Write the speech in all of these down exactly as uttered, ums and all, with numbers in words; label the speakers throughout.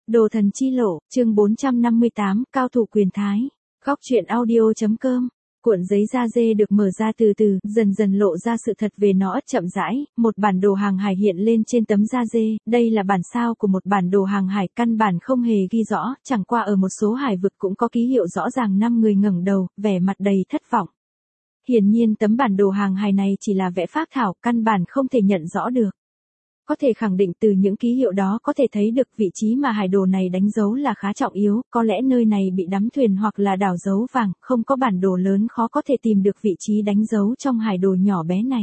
Speaker 1: Đồ thần chi lộ, chương bốn trăm năm mươi tám, cao thủ quyền thái. Góc truyện audio.com. Cuộn giấy da dê được mở ra từ từ, dần dần lộ ra sự thật về nó chậm rãi, một bản đồ hàng hải hiện lên trên tấm da dê, đây là bản sao của một bản đồ hàng hải, căn bản không hề ghi rõ, chẳng qua ở một số hải vực cũng có ký hiệu rõ ràng năm người ngẩng đầu, vẻ mặt đầy thất vọng. Hiển nhiên tấm bản đồ hàng hải này chỉ là vẽ phác thảo, căn bản không thể nhận rõ được. Có thể khẳng định từ những ký hiệu đó có thể thấy được vị trí mà hải đồ này đánh dấu là khá trọng yếu, có lẽ nơi này bị đắm thuyền hoặc là đảo dấu vàng, không có bản đồ lớn khó có thể tìm được vị trí đánh dấu trong hải đồ nhỏ bé này.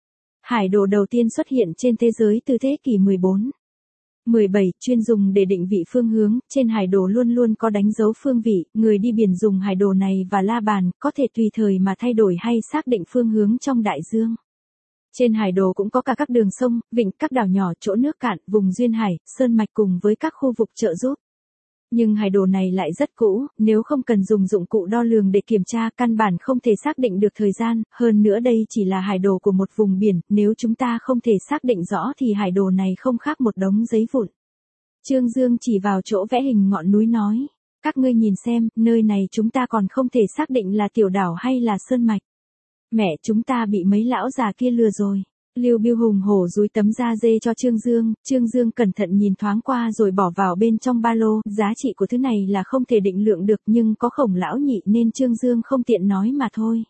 Speaker 1: Hải đồ đầu tiên xuất hiện trên thế giới từ thế kỷ mười bốn. mười bảy, chuyên dùng để định vị phương hướng, trên hải đồ luôn luôn có đánh dấu phương vị, người đi biển dùng hải đồ này và la bàn, có thể tùy thời mà thay đổi hay xác định phương hướng trong đại dương. Trên hải đồ cũng có cả các đường sông, vịnh, các đảo nhỏ, chỗ nước cạn, vùng duyên hải, sơn mạch cùng với các khu vực trợ giúp. Nhưng hải đồ này lại rất cũ, nếu không cần dùng dụng cụ đo lường để kiểm tra, căn bản không thể xác định được thời gian, hơn nữa đây chỉ là hải đồ của một vùng biển, nếu chúng ta không thể xác định rõ thì hải đồ này không khác một đống giấy vụn. Trương Dương chỉ vào chỗ vẽ hình ngọn núi nói, các ngươi nhìn xem, nơi này chúng ta còn không thể xác định là tiểu đảo hay là sơn mạch. Mẹ, chúng ta bị mấy lão già kia lừa rồi. Lưu Biêu hùng hổ dúi tấm da dê cho Trương Dương, Trương Dương cẩn thận nhìn thoáng qua rồi bỏ vào bên trong ba lô, giá trị của thứ này là không thể định lượng được nhưng có Khổng lão nhị nên Trương Dương không tiện nói mà thôi.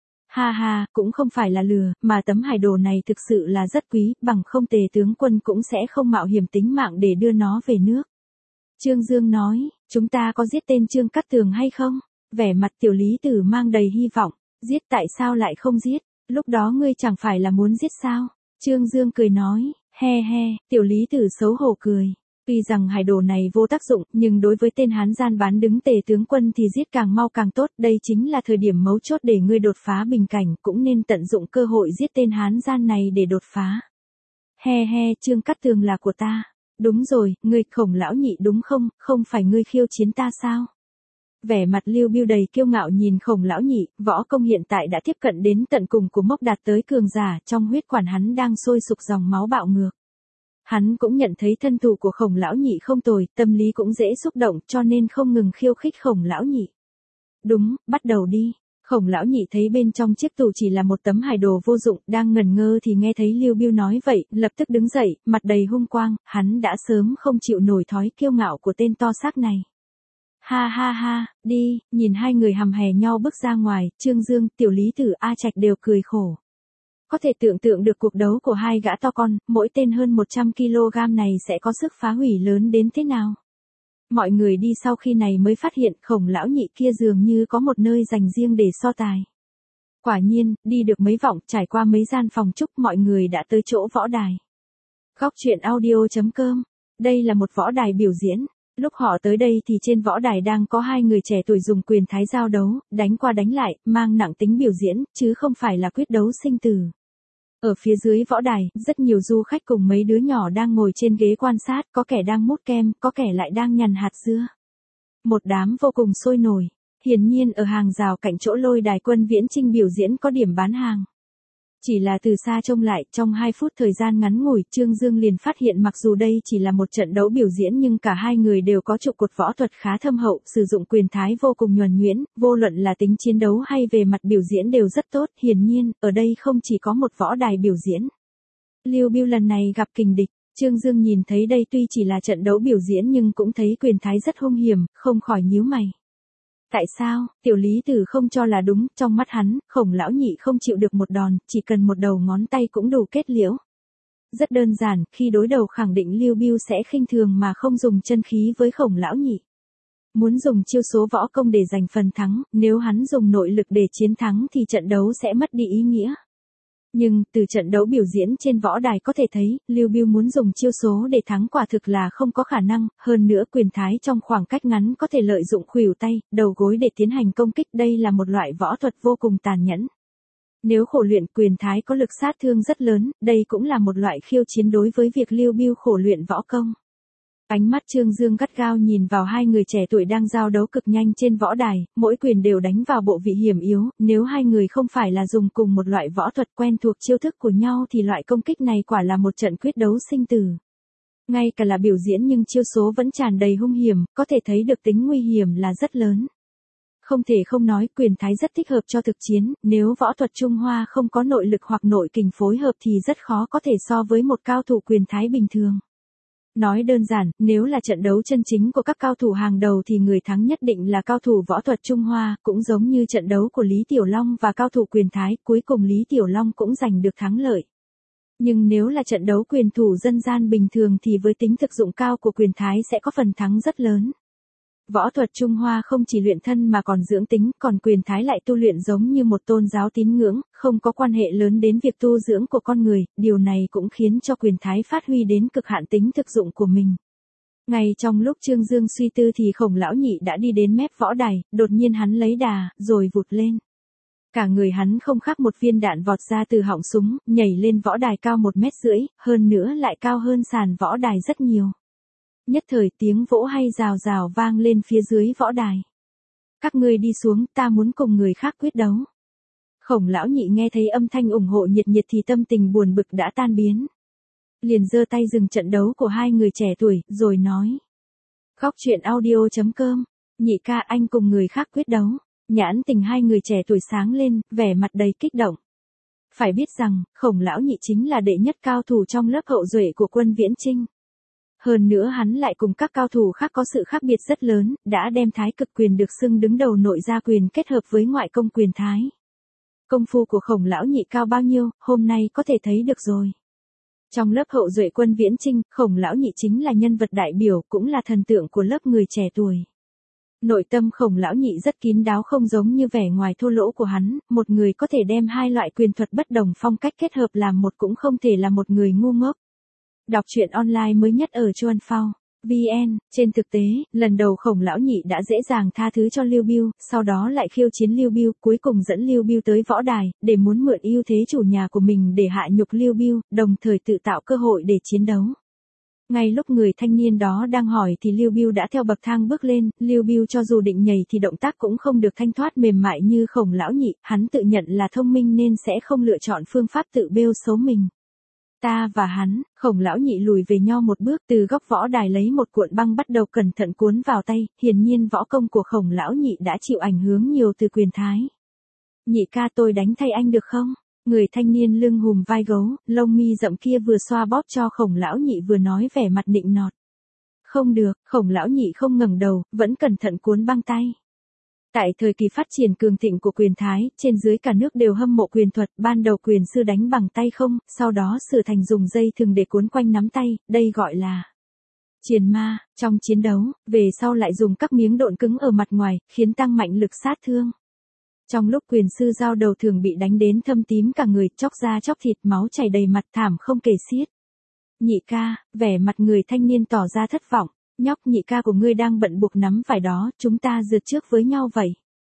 Speaker 1: Ha ha, cũng không phải là lừa, mà tấm hải đồ này thực sự là rất quý, bằng không Tề tướng quân cũng sẽ không mạo hiểm tính mạng để đưa nó về nước. Trương Dương nói, chúng ta có giết tên Trương Cát Tường hay không? Vẻ mặt Tiểu Lý Tử mang đầy hy vọng. Giết, tại sao lại không giết? Lúc đó ngươi chẳng phải là muốn giết sao? Trương Dương cười nói, he he, Tiểu Lý Tử xấu hổ cười. Tuy rằng hải đồ này vô tác dụng, nhưng đối với tên hán gian bán đứng Tề tướng quân thì giết càng mau càng tốt, đây chính là thời điểm mấu chốt để ngươi đột phá bình cảnh, cũng nên tận dụng cơ hội giết tên hán gian này để đột phá. He he, Trương Cát Tường là của ta. Đúng rồi, ngươi Khổng lão nhị đúng không, không phải ngươi khiêu chiến ta sao? Vẻ mặt Lưu Biêu đầy kiêu ngạo nhìn Khổng lão nhị, võ công hiện tại đã tiếp cận đến tận cùng của mốc đạt tới cường giả, trong huyết quản hắn đang sôi sục dòng máu bạo ngược. Hắn cũng nhận thấy thân thủ của Khổng lão nhị không tồi, tâm lý cũng dễ xúc động, cho nên không ngừng khiêu khích Khổng lão nhị. Đúng, bắt đầu đi. Khổng lão nhị thấy bên trong chiếc tủ chỉ là một tấm hải đồ vô dụng, đang ngẩn ngơ thì nghe thấy Lưu Biêu nói vậy, lập tức đứng dậy, mặt đầy hung quang, hắn đã sớm không chịu nổi thói kiêu ngạo của tên to xác này. Ha ha ha, đi, nhìn hai người hầm hè nhau bước ra ngoài, Trương Dương, Tiểu Lý Tử, A Trạch đều cười khổ. Có thể tưởng tượng được cuộc đấu của hai gã to con, mỗi tên hơn một trăm ki lô gam này sẽ có sức phá hủy lớn đến thế nào. Mọi người đi sau khi này mới phát hiện Khổng lão nhị kia dường như có một nơi dành riêng để so tài. Quả nhiên, đi được mấy vòng, trải qua mấy gian phòng trúc, mọi người đã tới chỗ võ đài. Góc truyện audio.com. Đây là một võ đài biểu diễn. Lúc họ tới đây thì trên võ đài đang có hai người trẻ tuổi dùng quyền thái giao đấu, đánh qua đánh lại, mang nặng tính biểu diễn, chứ không phải là quyết đấu sinh tử. Ở phía dưới võ đài, rất nhiều du khách cùng mấy đứa nhỏ đang ngồi trên ghế quan sát, có kẻ đang mút kem, có kẻ lại đang nhằn hạt dưa. Một đám vô cùng sôi nổi. Hiển nhiên ở hàng rào cạnh chỗ lôi đài Quân Viễn Chinh biểu diễn có điểm bán hàng. Chỉ là từ xa trông lại, trong hai phút thời gian ngắn ngủi, Trương Dương liền phát hiện mặc dù đây chỉ là một trận đấu biểu diễn nhưng cả hai người đều có trụ cột võ thuật khá thâm hậu, sử dụng quyền thái vô cùng nhuần nhuyễn, vô luận là tính chiến đấu hay về mặt biểu diễn đều rất tốt, hiển nhiên, ở đây không chỉ có một võ đài biểu diễn. Lưu Biêu lần này gặp kình địch, Trương Dương nhìn thấy đây tuy chỉ là trận đấu biểu diễn nhưng cũng thấy quyền thái rất hung hiểm, không khỏi nhíu mày. Tại sao? Tiểu Lý Tử không cho là đúng, trong mắt hắn, Khổng lão nhị không chịu được một đòn, chỉ cần một đầu ngón tay cũng đủ kết liễu. Rất đơn giản, khi đối đầu khẳng định Lưu Biêu sẽ khinh thường mà không dùng chân khí với Khổng lão nhị. Muốn dùng chiêu số võ công để giành phần thắng, nếu hắn dùng nội lực để chiến thắng thì trận đấu sẽ mất đi ý nghĩa. Nhưng, từ trận đấu biểu diễn trên võ đài có thể thấy, Lưu Biêu muốn dùng chiêu số để thắng quả thực là không có khả năng, hơn nữa quyền thái trong khoảng cách ngắn có thể lợi dụng khuỷu tay, đầu gối để tiến hành công kích, đây là một loại võ thuật vô cùng tàn nhẫn. Nếu khổ luyện quyền thái có lực sát thương rất lớn, đây cũng là một loại khiêu chiến đối với việc Lưu Biêu khổ luyện võ công. Ánh mắt Trương Dương gắt gao nhìn vào hai người trẻ tuổi đang giao đấu cực nhanh trên võ đài, mỗi quyền đều đánh vào bộ vị hiểm yếu, nếu hai người không phải là dùng cùng một loại võ thuật quen thuộc chiêu thức của nhau thì loại công kích này quả là một trận quyết đấu sinh tử. Ngay cả là biểu diễn nhưng chiêu số vẫn tràn đầy hung hiểm, có thể thấy được tính nguy hiểm là rất lớn. Không thể không nói quyền thái rất thích hợp cho thực chiến, nếu võ thuật Trung Hoa không có nội lực hoặc nội kình phối hợp thì rất khó có thể so với một cao thủ quyền thái bình thường. Nói đơn giản, nếu là trận đấu chân chính của các cao thủ hàng đầu thì người thắng nhất định là cao thủ võ thuật Trung Hoa, cũng giống như trận đấu của Lý Tiểu Long và cao thủ quyền thái, cuối cùng Lý Tiểu Long cũng giành được thắng lợi. Nhưng nếu là trận đấu quyền thủ dân gian bình thường thì với tính thực dụng cao của quyền thái sẽ có phần thắng rất lớn. Võ thuật Trung Hoa không chỉ luyện thân mà còn dưỡng tính, còn quyền thái lại tu luyện giống như một tôn giáo tín ngưỡng, không có quan hệ lớn đến việc tu dưỡng của con người, điều này cũng khiến cho quyền thái phát huy đến cực hạn tính thực dụng của mình. Ngay trong lúc Trương Dương suy tư thì Khổng lão nhị đã đi đến mép võ đài, đột nhiên hắn lấy đà, rồi vụt lên. Cả người hắn không khác một viên đạn vọt ra từ họng súng, nhảy lên võ đài cao một mét rưỡi, hơn nữa lại cao hơn sàn võ đài rất nhiều. Nhất thời tiếng vỗ hay rào rào vang lên phía dưới võ đài. Các ngươi đi xuống, ta muốn cùng người khác quyết đấu. Khổng lão nhị nghe thấy âm thanh ủng hộ nhiệt nhiệt thì tâm tình buồn bực đã tan biến. Liền giơ tay dừng trận đấu của hai người trẻ tuổi, rồi nói. Góc truyện audio chấm com, nhị ca anh cùng người khác quyết đấu. Nhãn tình hai người trẻ tuổi sáng lên, vẻ mặt đầy kích động. Phải biết rằng, Khổng lão nhị chính là đệ nhất cao thủ trong lớp hậu duệ của quân Viễn Chinh. Hơn nữa hắn lại cùng các cao thủ khác có sự khác biệt rất lớn, đã đem thái cực quyền được xưng đứng đầu nội gia quyền kết hợp với ngoại công quyền thái. Công phu của Khổng lão nhị cao bao nhiêu, hôm nay có thể thấy được rồi. Trong lớp hậu duệ quân Viễn Chinh, Khổng lão nhị chính là nhân vật đại biểu, cũng là thần tượng của lớp người trẻ tuổi. Nội tâm Khổng lão nhị rất kín đáo, không giống như vẻ ngoài thô lỗ của hắn, một người có thể đem hai loại quyền thuật bất đồng phong cách kết hợp làm một cũng không thể là một người ngu ngốc. Đọc truyện online mới nhất ở Chuan Phao vê en, trên thực tế, lần đầu Khổng lão nhị đã dễ dàng tha thứ cho Lưu Bưu, sau đó lại khiêu chiến Lưu Bưu, cuối cùng dẫn Lưu Bưu tới võ đài, để muốn mượn ưu thế chủ nhà của mình để hạ nhục Lưu Bưu, đồng thời tự tạo cơ hội để chiến đấu. Ngay lúc người thanh niên đó đang hỏi thì Lưu Bưu đã theo bậc thang bước lên, Lưu Bưu cho dù định nhảy thì động tác cũng không được thanh thoát mềm mại như Khổng lão nhị, hắn tự nhận là thông minh nên sẽ không lựa chọn phương pháp tự bêu xấu mình. Ta và hắn, Khổng lão nhị lùi về nho một bước, từ góc võ đài lấy một cuộn băng bắt đầu cẩn thận cuốn vào tay, hiển nhiên võ công của Khổng lão nhị đã chịu ảnh hưởng nhiều từ quyền thái. Nhị ca tôi đánh thay anh được không? Người thanh niên lưng hùm vai gấu, lông mi rậm kia vừa xoa bóp cho Khổng lão nhị vừa nói vẻ mặt nịnh nọt. Không được, Khổng lão nhị không ngẩng đầu, vẫn cẩn thận cuốn băng tay. Tại thời kỳ phát triển cường thịnh của quyền thái, trên dưới cả nước đều hâm mộ quyền thuật, ban đầu quyền sư đánh bằng tay không, sau đó sửa thành dùng dây thừng để cuốn quanh nắm tay, đây gọi là triền ma. Trong chiến đấu, về sau lại dùng các miếng độn cứng ở mặt ngoài, khiến tăng mạnh lực sát thương. Trong lúc quyền sư giao đầu thường bị đánh đến thâm tím cả người, chóc da chóc thịt, máu chảy đầy mặt, thảm không kể xiết. Nhị ca, vẻ mặt người thanh niên tỏ ra thất vọng. Nhóc, nhị ca của ngươi đang bận buộc nắm vải đó, chúng ta rượt trước với nhau vậy.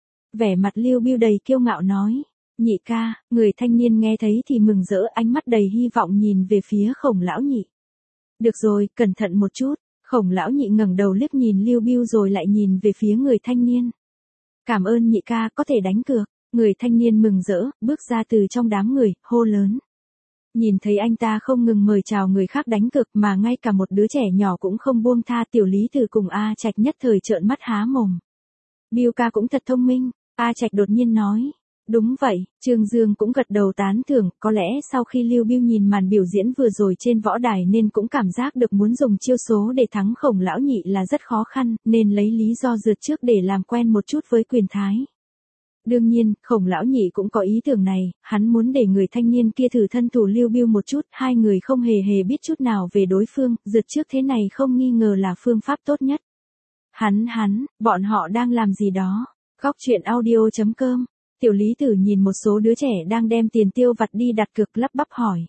Speaker 1: Vẻ mặt Lưu Bưu đầy kiêu ngạo nói. Nhị ca, người thanh niên nghe thấy thì mừng rỡ, ánh mắt đầy hy vọng nhìn về phía Khổng lão nhị. Được rồi, cẩn thận một chút. Khổng lão nhị ngẩng đầu liếc nhìn Lưu Bưu rồi lại nhìn về phía người thanh niên. Cảm ơn nhị ca, có thể đánh cược. Người thanh niên mừng rỡ, bước ra từ trong đám người, hô lớn. Nhìn thấy anh ta không ngừng mời chào người khác đánh cược mà ngay cả một đứa trẻ nhỏ cũng không buông tha, Tiểu Lý Tử cùng A Trạch nhất thời trợn mắt há mồm. Bưu ca cũng thật thông minh, A Trạch đột nhiên nói. Đúng vậy, Trương Dương cũng gật đầu tán thưởng, có lẽ sau khi Lưu Bưu nhìn màn biểu diễn vừa rồi trên võ đài nên cũng cảm giác được muốn dùng chiêu số để thắng Khổng lão nhị là rất khó khăn, nên lấy lý do rượt trước để làm quen một chút với quyền thái. Đương nhiên, Khổng lão nhị cũng có ý tưởng này, hắn muốn để người thanh niên kia thử thân thủ Lưu Bưu một chút, hai người không hề hề biết chút nào về đối phương, rượt trước thế này không nghi ngờ là phương pháp tốt nhất. Hắn hắn, bọn họ đang làm gì đó? Góc truyện audio chấm com, Tiểu Lý Tử nhìn một số đứa trẻ đang đem tiền tiêu vặt đi đặt cược lắp bắp hỏi.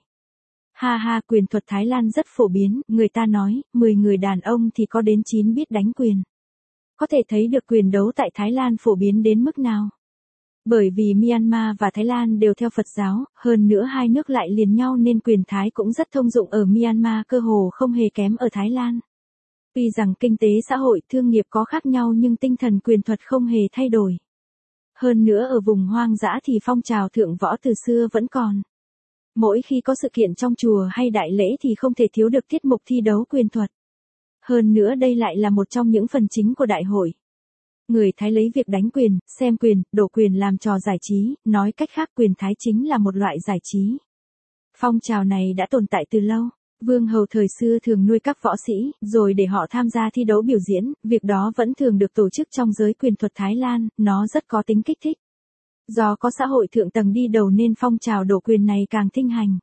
Speaker 1: Ha ha, quyền thuật Thái Lan rất phổ biến, người ta nói, mười người đàn ông thì có đến chín biết đánh quyền. Có thể thấy được quyền đấu tại Thái Lan phổ biến đến mức nào. Bởi vì Myanmar và Thái Lan đều theo Phật giáo, hơn nữa hai nước lại liền nhau nên quyền thái cũng rất thông dụng ở Myanmar, cơ hồ không hề kém ở Thái Lan. Tuy rằng kinh tế xã hội thương nghiệp có khác nhau nhưng tinh thần quyền thuật không hề thay đổi. Hơn nữa ở vùng hoang dã thì phong trào thượng võ từ xưa vẫn còn. Mỗi khi có sự kiện trong chùa hay đại lễ thì không thể thiếu được tiết mục thi đấu quyền thuật. Hơn nữa đây lại là một trong những phần chính của đại hội. Người Thái lấy việc đánh quyền, xem quyền, đổ quyền làm trò giải trí, nói cách khác quyền Thái chính là một loại giải trí. Phong trào này đã tồn tại từ lâu. Vương hầu thời xưa thường nuôi các võ sĩ, rồi để họ tham gia thi đấu biểu diễn, việc đó vẫn thường được tổ chức trong giới quyền thuật Thái Lan, nó rất có tính kích thích. Do có xã hội thượng tầng đi đầu nên phong trào đổ quyền này càng thịnh hành.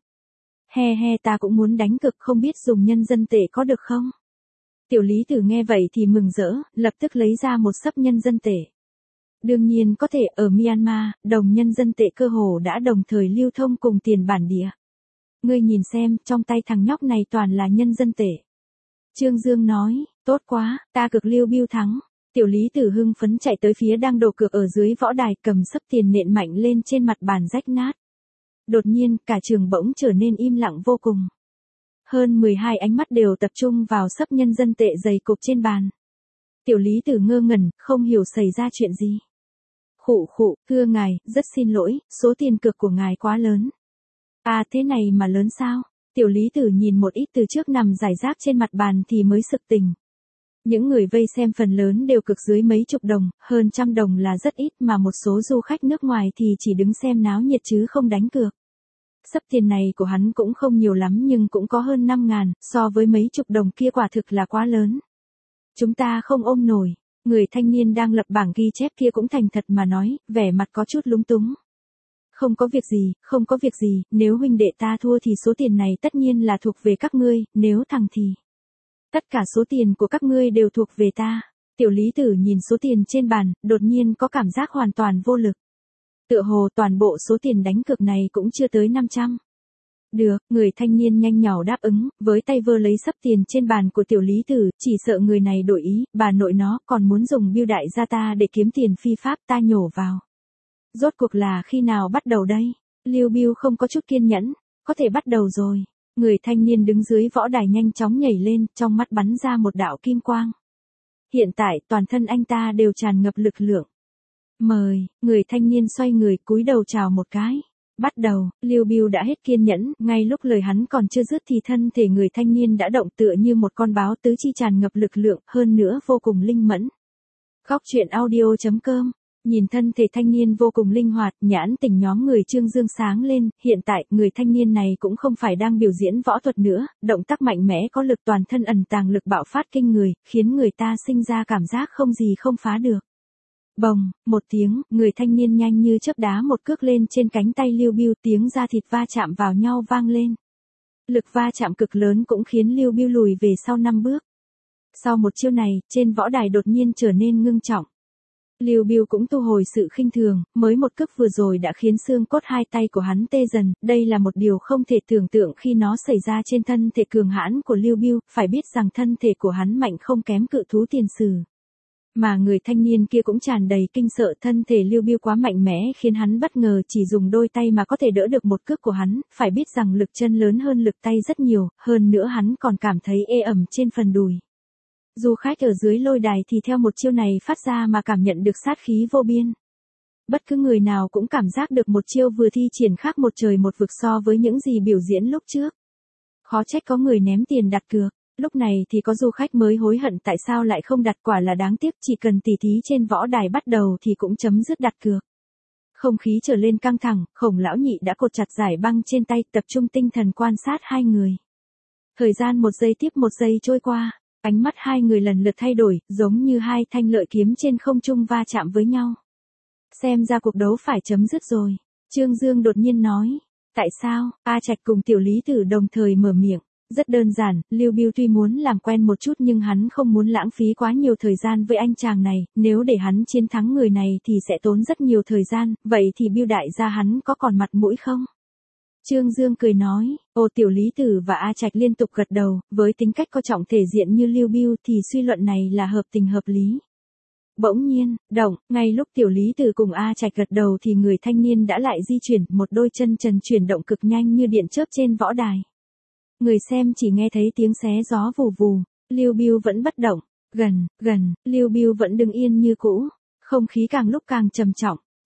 Speaker 1: He he ta cũng muốn đánh cực không biết dùng nhân dân tệ có được không? Tiểu Lý Tử nghe vậy thì mừng rỡ, lập tức lấy ra một xấp nhân dân tệ. Đương nhiên có thể ở Myanmar, đồng nhân dân tệ cơ hồ đã đồng thời lưu thông cùng tiền bản địa. Ngươi nhìn xem, trong tay thằng nhóc này toàn là nhân dân tệ. Trương Dương nói, tốt quá, ta cực Liêu Biêu thắng. Tiểu Lý Tử hưng phấn chạy tới phía đang đổ cược ở dưới võ đài, cầm xấp tiền nện mạnh lên trên mặt bàn rách nát. Đột nhiên, cả trường bỗng trở nên im lặng vô cùng. Hơn mười hai ánh mắt đều tập trung vào xấp nhân dân tệ dày cục trên bàn. Tiểu Lý Tử ngơ ngẩn, không hiểu xảy ra chuyện gì. Khụ khụ, thưa ngài, rất xin lỗi, số tiền cược của ngài quá lớn. À thế này mà lớn sao? Tiểu Lý Tử nhìn một ít từ trước nằm rải rác trên mặt bàn thì mới sực tỉnh. Những người vây xem phần lớn đều cực dưới mấy chục đồng, hơn trăm đồng là rất ít mà một số du khách nước ngoài thì chỉ đứng xem náo nhiệt chứ không đánh cược. Xấp tiền này của hắn cũng không nhiều lắm nhưng cũng có hơn năm ngàn, so với mấy chục đồng kia quả thực là quá lớn. Chúng ta không ôm nổi, người thanh niên đang lập bảng ghi chép kia cũng thành thật mà nói, vẻ mặt có chút lúng túng. Không có việc gì, không có việc gì, nếu huynh đệ ta thua thì số tiền này tất nhiên là thuộc về các ngươi, nếu thằng thì... Tất cả số tiền của các ngươi đều thuộc về ta. Tiểu Lý Tử nhìn số tiền trên bàn, đột nhiên có cảm giác hoàn toàn vô lực. Tựa hồ toàn bộ số tiền đánh cược này cũng chưa tới năm trăm. Được, người thanh niên nhanh nhảu đáp ứng, với tay vơ lấy xấp tiền trên bàn của Tiểu Lý Tử, chỉ sợ người này đổi ý, bà nội nó còn muốn dùng biêu đại gia ta để kiếm tiền phi pháp ta nhổ vào. Rốt cuộc là khi nào bắt đầu đây? Liêu Biêu không có chút kiên nhẫn, có thể bắt đầu rồi. Người thanh niên đứng dưới võ đài nhanh chóng nhảy lên, trong mắt bắn ra một đạo kim quang. Hiện tại toàn thân anh ta đều tràn ngập lực lượng. Mời, người thanh niên xoay người cúi đầu chào một cái. Bắt đầu, Liêu Biêu đã hết kiên nhẫn, ngay lúc lời hắn còn chưa dứt thì thân thể người thanh niên đã động tựa như một con báo tứ chi tràn ngập lực lượng, hơn nữa vô cùng linh mẫn. Góc truyện audio chấm com. Nhìn thân thể thanh niên vô cùng linh hoạt, nhãn tỉnh nhóm người Trương Dương sáng lên, hiện tại, người thanh niên này cũng không phải đang biểu diễn võ thuật nữa, động tác mạnh mẽ có lực toàn thân ẩn tàng lực bạo phát kinh người, khiến người ta sinh ra cảm giác không gì không phá được. Bồng, một tiếng, người thanh niên nhanh như chớp đá một cước lên trên cánh tay Liêu Biêu, tiếng da thịt va chạm vào nhau vang lên. Lực va chạm cực lớn cũng khiến Liêu Biêu lùi về sau năm bước. Sau một chiêu này, trên võ đài đột nhiên trở nên ngưng trọng. Liêu Biêu cũng thu hồi sự khinh thường, mới một cước vừa rồi đã khiến xương cốt hai tay của hắn tê dần, đây là một điều không thể tưởng tượng khi nó xảy ra trên thân thể cường hãn của Liêu Biêu, phải biết rằng thân thể của hắn mạnh không kém cự thú tiền sử. Mà người thanh niên kia cũng tràn đầy kinh sợ, thân thể Liêu Biêu quá mạnh mẽ khiến hắn bất ngờ chỉ dùng đôi tay mà có thể đỡ được một cước của hắn, phải biết rằng lực chân lớn hơn lực tay rất nhiều, hơn nữa hắn còn cảm thấy ê ẩm trên phần đùi. Du khách ở dưới lôi đài thì theo một chiêu này phát ra mà cảm nhận được sát khí vô biên. Bất cứ người nào cũng cảm giác được một chiêu vừa thi triển khác một trời một vực so với những gì biểu diễn lúc trước. Khó trách có người ném tiền đặt cược, lúc này thì có du khách mới hối hận tại sao lại không đặt, quả là đáng tiếc, chỉ cần tỉ thí trên võ đài bắt đầu thì cũng chấm dứt đặt cược. Không khí trở lên căng thẳng, Khổng lão nhị đã cột chặt giải băng trên tay, tập trung tinh thần quan sát hai người. Thời gian một giây tiếp một giây trôi qua. Ánh mắt hai người lần lượt thay đổi, giống như hai thanh lợi kiếm trên không trung va chạm với nhau. Xem ra cuộc đấu phải chấm dứt rồi. Trương Dương đột nhiên nói. Tại sao? A Trạch cùng Tiểu Lý Tử đồng thời mở miệng. Rất đơn giản, Liêu Biêu tuy muốn làm quen một chút nhưng hắn không muốn lãng phí quá nhiều thời gian với anh chàng này, nếu để hắn chiến thắng người này thì sẽ tốn rất nhiều thời gian, vậy thì Biêu đại gia hắn có còn mặt mũi không? Trương Dương cười nói, ô Tiểu Lý Tử và A Trạch liên tục gật đầu, với tính cách có trọng thể diện như Liêu Biêu thì suy luận này là hợp tình hợp lý. Bỗng nhiên, động, ngay lúc Tiểu Lý Tử cùng A Trạch gật đầu thì người thanh niên đã lại di chuyển, một đôi chân trần chuyển động cực nhanh như điện chớp trên võ đài. Người xem chỉ nghe thấy tiếng xé gió vù vù, Liêu Biêu vẫn bất động, gần, gần, Liêu Biêu vẫn đứng yên như cũ, không khí càng lúc càng trầm trọng.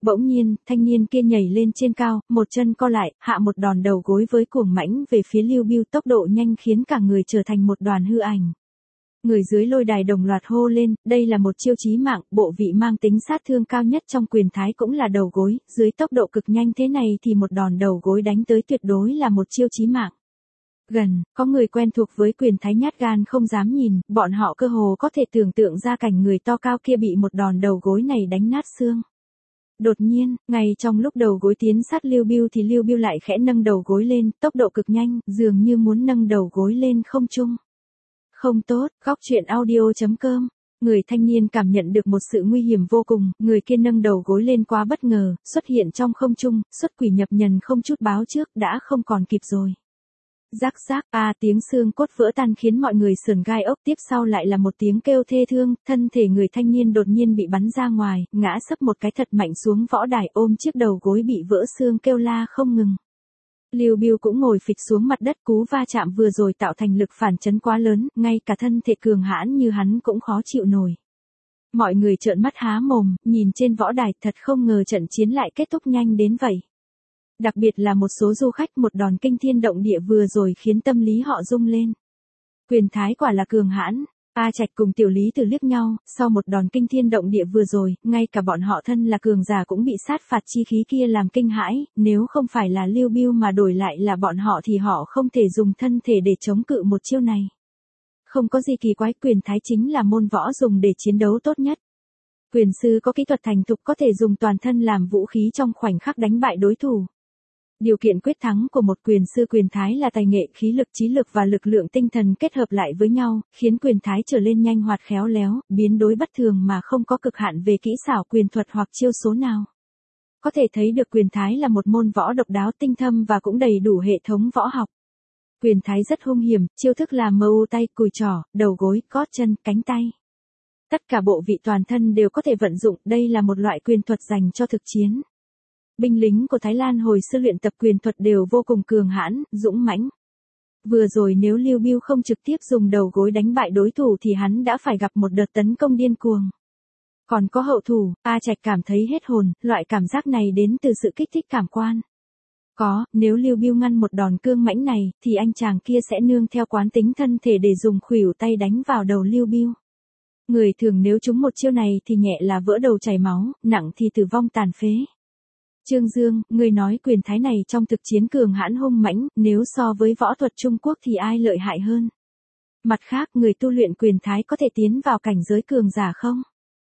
Speaker 1: Bỗng nhiên, thanh niên kia nhảy lên trên cao, một chân co lại, hạ một đòn đầu gối với cuồng mãnh về phía Lưu Bưu, tốc độ nhanh khiến cả người trở thành một đoàn hư ảnh. Người dưới lôi đài đồng loạt hô lên, đây là một chiêu chí mạng, bộ vị mang tính sát thương cao nhất trong quyền thái cũng là đầu gối, dưới tốc độ cực nhanh thế này thì một đòn đầu gối đánh tới tuyệt đối là một chiêu chí mạng. Gần, có người quen thuộc với quyền thái nhát gan không dám nhìn, bọn họ cơ hồ có thể tưởng tượng ra cảnh người to cao kia bị một đòn đầu gối này đánh nát xương. Đột nhiên, ngay trong lúc đầu gối tiến sát Lưu Bưu thì Lưu Bưu lại khẽ nâng đầu gối lên, tốc độ cực nhanh, dường như muốn nâng đầu gối lên không trung. Không tốt, góc truyện audio chấm com. Người thanh niên cảm nhận được một sự nguy hiểm vô cùng, người kia nâng đầu gối lên quá bất ngờ, xuất hiện trong không trung, xuất quỷ nhập nhần không chút báo trước, đã không còn kịp rồi. Rắc rắc, a à, tiếng xương cốt vỡ tan khiến mọi người sườn gai ốc, tiếp sau lại là một tiếng kêu thê thương, thân thể người thanh niên đột nhiên bị bắn ra ngoài, ngã sấp một cái thật mạnh xuống võ đài, ôm chiếc đầu gối bị vỡ xương kêu la không ngừng. Lưu Bưu cũng ngồi phịch xuống mặt đất, cú va chạm vừa rồi tạo thành lực phản chấn quá lớn, ngay cả thân thể cường hãn như hắn cũng khó chịu nổi. Mọi người trợn mắt há mồm, nhìn trên võ đài, thật không ngờ trận chiến lại kết thúc nhanh đến vậy. Đặc biệt là một số du khách, một đòn kinh thiên động địa vừa rồi khiến tâm lý họ rung lên. Quyền thái quả là cường hãn. A Trạch cùng Tiểu Lý Tử liếc nhau, sau một đòn kinh thiên động địa vừa rồi, ngay cả bọn họ thân là cường giả cũng bị sát phạt chi khí kia làm kinh hãi, nếu không phải là Lưu Bưu mà đổi lại là bọn họ thì họ không thể dùng thân thể để chống cự một chiêu này. Không có gì kỳ quái, quyền thái chính là môn võ dùng để chiến đấu tốt nhất. Quyền sư có kỹ thuật thành thục có thể dùng toàn thân làm vũ khí trong khoảnh khắc đánh bại đối thủ. Điều kiện quyết thắng của một quyền sư quyền thái là tài nghệ, khí lực, trí lực và lực lượng tinh thần kết hợp lại với nhau, khiến quyền thái trở lên nhanh hoạt khéo léo, biến đối bất thường mà không có cực hạn về kỹ xảo quyền thuật hoặc chiêu số nào. Có thể thấy được quyền thái là một môn võ độc đáo tinh thâm và cũng đầy đủ hệ thống võ học. Quyền thái rất hung hiểm, chiêu thức là mâu tay, cùi trỏ, đầu gối, gót chân, cánh tay. Tất cả bộ vị toàn thân đều có thể vận dụng, đây là một loại quyền thuật dành cho thực chiến. Binh lính của Thái Lan hồi xưa luyện tập quyền thuật đều vô cùng cường hãn, dũng mãnh. Vừa rồi nếu Lưu Bưu không trực tiếp dùng đầu gối đánh bại đối thủ thì hắn đã phải gặp một đợt tấn công điên cuồng. Còn có hậu thủ, A Trạch cảm thấy hết hồn, loại cảm giác này đến từ sự kích thích cảm quan. Có, nếu Lưu Bưu ngăn một đòn cương mãnh này, thì anh chàng kia sẽ nương theo quán tính thân thể để dùng khuỷu tay đánh vào đầu Lưu Bưu. Người thường nếu trúng một chiêu này thì nhẹ là vỡ đầu chảy máu, nặng thì tử vong tàn phế. Trương Dương, người nói quyền thái này trong thực chiến cường hãn hung mãnh, nếu so với võ thuật Trung Quốc thì ai lợi hại hơn? Mặt khác, người tu luyện quyền thái có thể tiến vào cảnh giới cường giả không?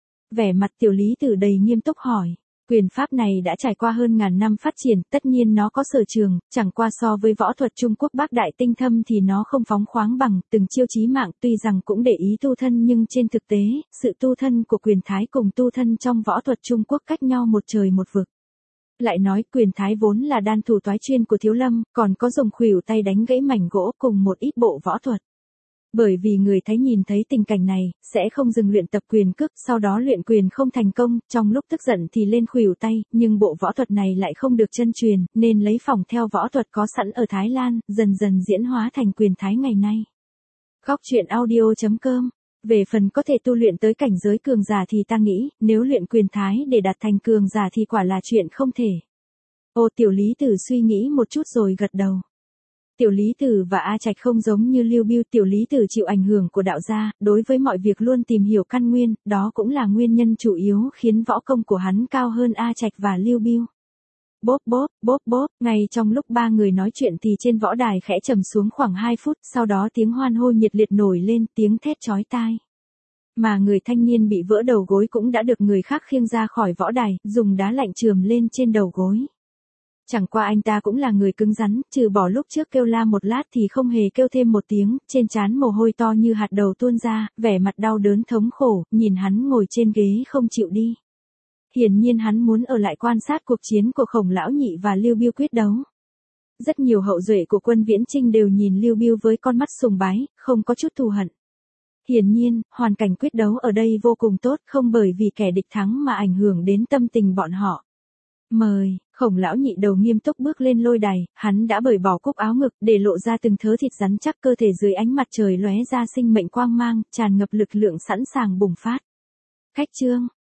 Speaker 1: Vẻ mặt Tiểu Lý Tử đầy nghiêm túc hỏi. Quyền pháp này đã trải qua hơn ngàn năm phát triển, tất nhiên nó có sở trường, chẳng qua so với võ thuật Trung Quốc bác đại tinh thâm thì nó không phóng khoáng bằng, từng chiêu chí mạng tuy rằng cũng để ý tu thân nhưng trên thực tế, sự tu thân của quyền thái cùng tu thân trong võ thuật Trung Quốc cách nhau một trời một vực. Lại nói quyền thái vốn là đan thủ toái chuyên của Thiếu Lâm, còn có dùng khuỷu tay đánh gãy mảnh gỗ cùng một ít bộ võ thuật. Bởi vì người Thái nhìn thấy tình cảnh này, sẽ không dừng luyện tập quyền cước, sau đó luyện quyền không thành công, trong lúc tức giận thì lên khuỷu tay, nhưng bộ võ thuật này lại không được chân truyền, nên lấy phỏng theo võ thuật có sẵn ở Thái Lan, dần dần diễn hóa thành quyền thái ngày nay. Góc truyện audio chấm com. Về phần có thể tu luyện tới cảnh giới cường giả thì ta nghĩ, nếu luyện quyền thái để đạt thành cường giả thì quả là chuyện không thể. Ô Tiểu Lý Tử suy nghĩ một chút rồi gật đầu. Tiểu Lý Tử và A Trạch không giống như Lưu Bưu, Tiểu Lý Tử chịu ảnh hưởng của đạo gia, đối với mọi việc luôn tìm hiểu căn nguyên, đó cũng là nguyên nhân chủ yếu khiến võ công của hắn cao hơn A Trạch và Lưu Bưu. Bốp bốp, bốp bốp, ngay trong lúc ba người nói chuyện thì trên võ đài khẽ trầm xuống khoảng hai phút, sau đó tiếng hoan hô nhiệt liệt nổi lên, tiếng thét chói tai. Mà người thanh niên bị vỡ đầu gối cũng đã được người khác khiêng ra khỏi võ đài, dùng đá lạnh chườm lên trên đầu gối. Chẳng qua anh ta cũng là người cứng rắn, trừ bỏ lúc trước kêu la một lát thì không hề kêu thêm một tiếng, trên trán mồ hôi to như hạt đầu tuôn ra, vẻ mặt đau đớn thống khổ, nhìn hắn ngồi trên ghế không chịu đi. Hiển nhiên hắn muốn ở lại quan sát cuộc chiến của Khổng Lão Nhị và Lưu Bưu quyết đấu. Rất nhiều hậu duệ của quân Viễn Chinh đều nhìn Lưu Bưu với con mắt sùng bái, không có chút thù hận. Hiển nhiên, hoàn cảnh quyết đấu ở đây vô cùng tốt, không bởi vì kẻ địch thắng mà ảnh hưởng đến tâm tình bọn họ. Mời, Khổng Lão Nhị đầu nghiêm túc bước lên lôi đài, hắn đã bởi bỏ cúc áo ngực để lộ ra từng thớ thịt rắn chắc, cơ thể dưới ánh mặt trời lóe ra sinh mệnh quang mang, tràn ngập lực lượng sẵn sàng bùng phát. Khách trương,